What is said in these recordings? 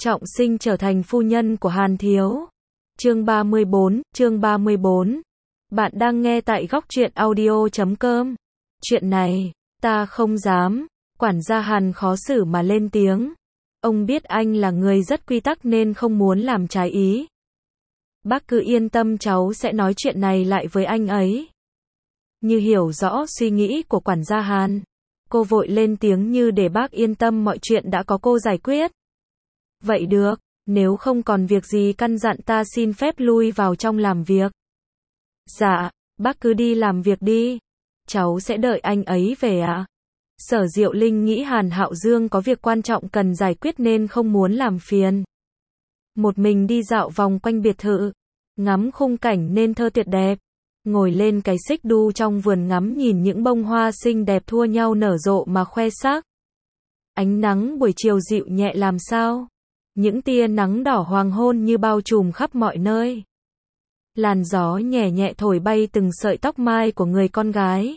Trọng sinh trở thành phu nhân của Hàn Thiếu. Chương 34. Bạn đang nghe tại góc truyện audio.com. Chuyện này, ta không dám. Quản gia Hàn khó xử mà lên tiếng. Ông biết anh là người rất quy tắc nên không muốn làm trái ý. Bác cứ yên tâm, cháu sẽ nói chuyện này lại với anh ấy. Như hiểu rõ suy nghĩ của quản gia Hàn, cô vội lên tiếng như để bác yên tâm, mọi chuyện đã có cô giải quyết. Vậy được, nếu không còn việc gì căn dặn ta xin phép lui vào trong làm việc. Dạ, bác cứ đi làm việc đi. Cháu sẽ đợi anh ấy về ạ. Sở Diệu Linh nghĩ Hàn Hạo Dương có việc quan trọng cần giải quyết nên không muốn làm phiền. Một mình đi dạo vòng quanh biệt thự, ngắm khung cảnh nên thơ tuyệt đẹp. Ngồi lên cái xích đu trong vườn ngắm nhìn những bông hoa xinh đẹp thua nhau nở rộ mà khoe sắc. Ánh nắng buổi chiều dịu nhẹ làm sao. Những tia nắng đỏ hoàng hôn như bao trùm khắp mọi nơi. Làn gió nhẹ nhẹ thổi bay từng sợi tóc mai của người con gái,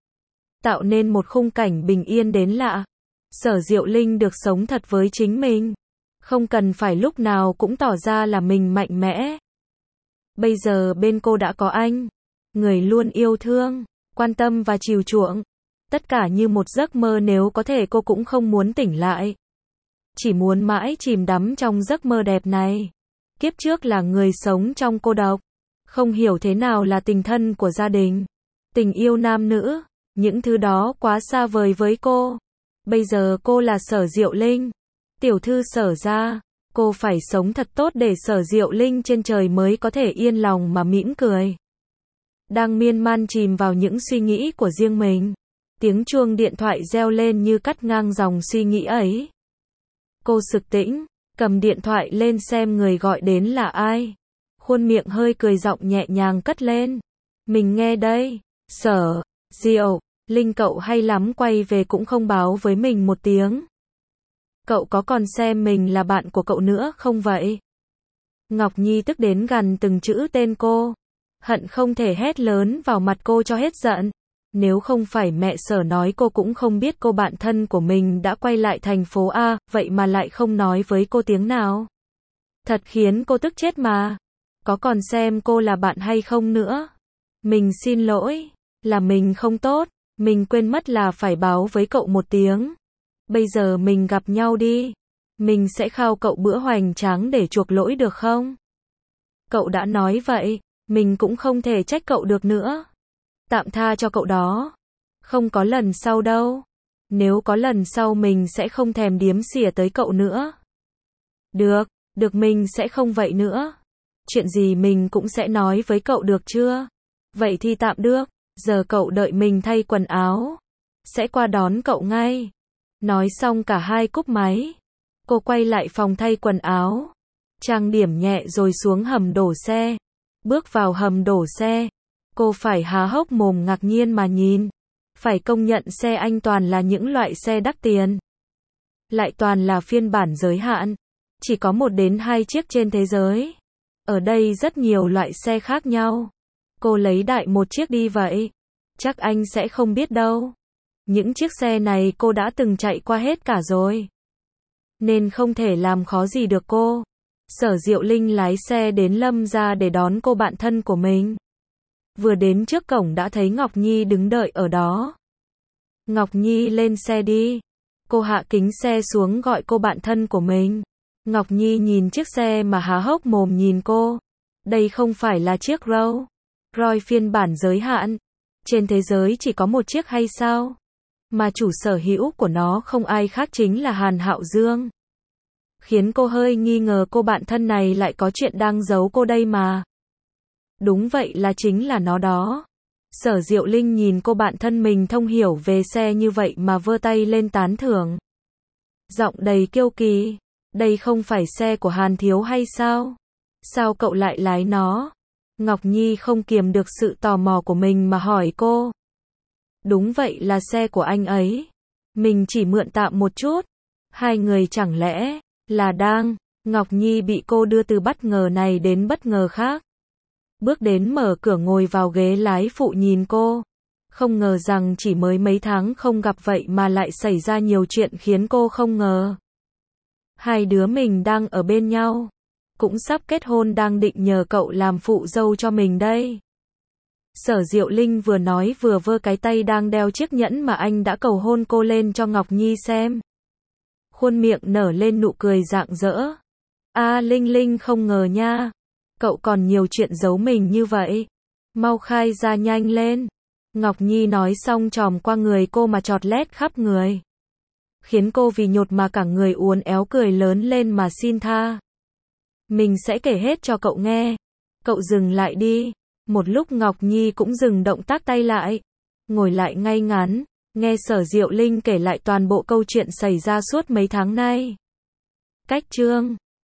tạo nên một khung cảnh bình yên đến lạ. Sở Diệu Linh được sống thật với chính mình, không cần phải lúc nào cũng tỏ ra là mình mạnh mẽ. Bây giờ bên cô đã có anh, người luôn yêu thương, quan tâm và chiều chuộng. Tất cả như một giấc mơ, nếu có thể cô cũng không muốn tỉnh lại. Chỉ muốn mãi chìm đắm trong giấc mơ đẹp này. Kiếp trước là người sống trong cô độc, không hiểu thế nào là tình thân của gia đình, tình yêu nam nữ, những thứ đó quá xa vời với cô. Bây giờ cô là Sở Diệu Linh, tiểu thư Sở gia, cô phải sống thật tốt để Sở Diệu Linh trên trời mới có thể yên lòng mà mỉm cười. Đang miên man chìm vào những suy nghĩ của riêng mình, tiếng chuông điện thoại reo lên như cắt ngang dòng suy nghĩ ấy. Cô sực tĩnh, cầm điện thoại lên xem người gọi đến là ai. Khuôn miệng hơi cười, giọng nhẹ nhàng cất lên. Mình nghe đây. Sở Diệu Linh, cậu hay lắm, quay về cũng không báo với mình một tiếng. Cậu có còn xem mình là bạn của cậu nữa không vậy? Ngọc Nhi tức đến gần từng chữ tên cô, hận không thể hét lớn vào mặt cô cho hết giận. Nếu không phải mẹ Sở nói, cô cũng không biết cô bạn thân của mình đã quay lại thành phố A, vậy mà lại không nói với cô tiếng nào. Thật khiến cô tức chết mà. Có còn xem cô là bạn hay không nữa? Mình xin lỗi, là mình không tốt, mình quên mất là phải báo với cậu một tiếng. Bây giờ mình gặp nhau đi, mình sẽ khao cậu bữa hoành tráng để chuộc lỗi được không? Cậu đã nói vậy, mình cũng không thể trách cậu được nữa. Tạm tha cho cậu đó. Không có lần sau đâu. Nếu có lần sau mình sẽ không thèm điếm xỉa tới cậu nữa. Được mình sẽ không vậy nữa. Chuyện gì mình cũng sẽ nói với cậu được chưa? Vậy thì tạm được. Giờ cậu đợi mình thay quần áo, sẽ qua đón cậu ngay. Nói xong cả hai cúp máy. Cô quay lại phòng thay quần áo, trang điểm nhẹ rồi xuống hầm đổ xe. Bước vào hầm đổ xe, cô phải há hốc mồm ngạc nhiên mà nhìn. Phải công nhận xe anh toàn là những loại xe đắt tiền, lại toàn là phiên bản giới hạn. Chỉ có 1 đến 2 chiếc trên thế giới. Ở đây rất nhiều loại xe khác nhau. Cô lấy đại một chiếc đi vậy. Chắc anh sẽ không biết đâu. Những chiếc xe này cô đã từng chạy qua hết cả rồi, nên không thể làm khó gì được cô. Sở Diệu Linh lái xe đến Lâm gia để đón cô bạn thân của mình. Vừa đến trước cổng đã thấy Ngọc Nhi đứng đợi ở đó. Ngọc Nhi, lên xe đi. Cô hạ kính xe xuống gọi cô bạn thân của mình. Ngọc Nhi nhìn chiếc xe mà há hốc mồm nhìn cô. Đây không phải là chiếc Rolls Royce phiên bản giới hạn. Trên thế giới chỉ có 1 chiếc hay sao? Mà chủ sở hữu của nó không ai khác chính là Hàn Hạo Dương. Khiến cô hơi nghi ngờ cô bạn thân này lại có chuyện đang giấu cô đây mà. Đúng vậy, là chính là nó đó. Sở Diệu Linh nhìn cô bạn thân mình thông hiểu về xe như vậy mà vơ tay lên tán thưởng. Giọng đầy kiêu kỳ. Đây không phải xe của Hàn Thiếu hay sao? Sao cậu lại lái nó? Ngọc Nhi không kiềm được sự tò mò của mình mà hỏi cô. Đúng vậy, là xe của anh ấy. Mình chỉ mượn tạm một chút. Hai người chẳng lẽ là đang... Ngọc Nhi bị cô đưa từ bất ngờ này đến bất ngờ khác. Bước đến mở cửa ngồi vào ghế lái phụ nhìn cô. Không ngờ rằng chỉ mới mấy tháng không gặp vậy mà lại xảy ra nhiều chuyện khiến cô không ngờ. Hai đứa mình đang ở bên nhau. Cũng sắp kết hôn, đang định nhờ cậu làm phụ dâu cho mình đây. Sở Diệu Linh vừa nói vừa vơ cái tay đang đeo chiếc nhẫn mà anh đã cầu hôn cô lên cho Ngọc Nhi xem. Khuôn miệng nở lên nụ cười rạng rỡ. Linh Linh không ngờ nha. Cậu còn nhiều chuyện giấu mình như vậy. Mau khai ra nhanh lên. Ngọc Nhi nói xong chòm qua người cô mà chọt lét khắp người. Khiến cô vì nhột mà cả người uốn éo cười lớn lên mà xin tha. Mình sẽ kể hết cho cậu nghe. Cậu dừng lại đi. Một lúc Ngọc Nhi cũng dừng động tác tay lại. Ngồi lại ngay ngắn. Nghe Sở Diệu Linh kể lại toàn bộ câu chuyện xảy ra suốt mấy tháng nay. Cách chương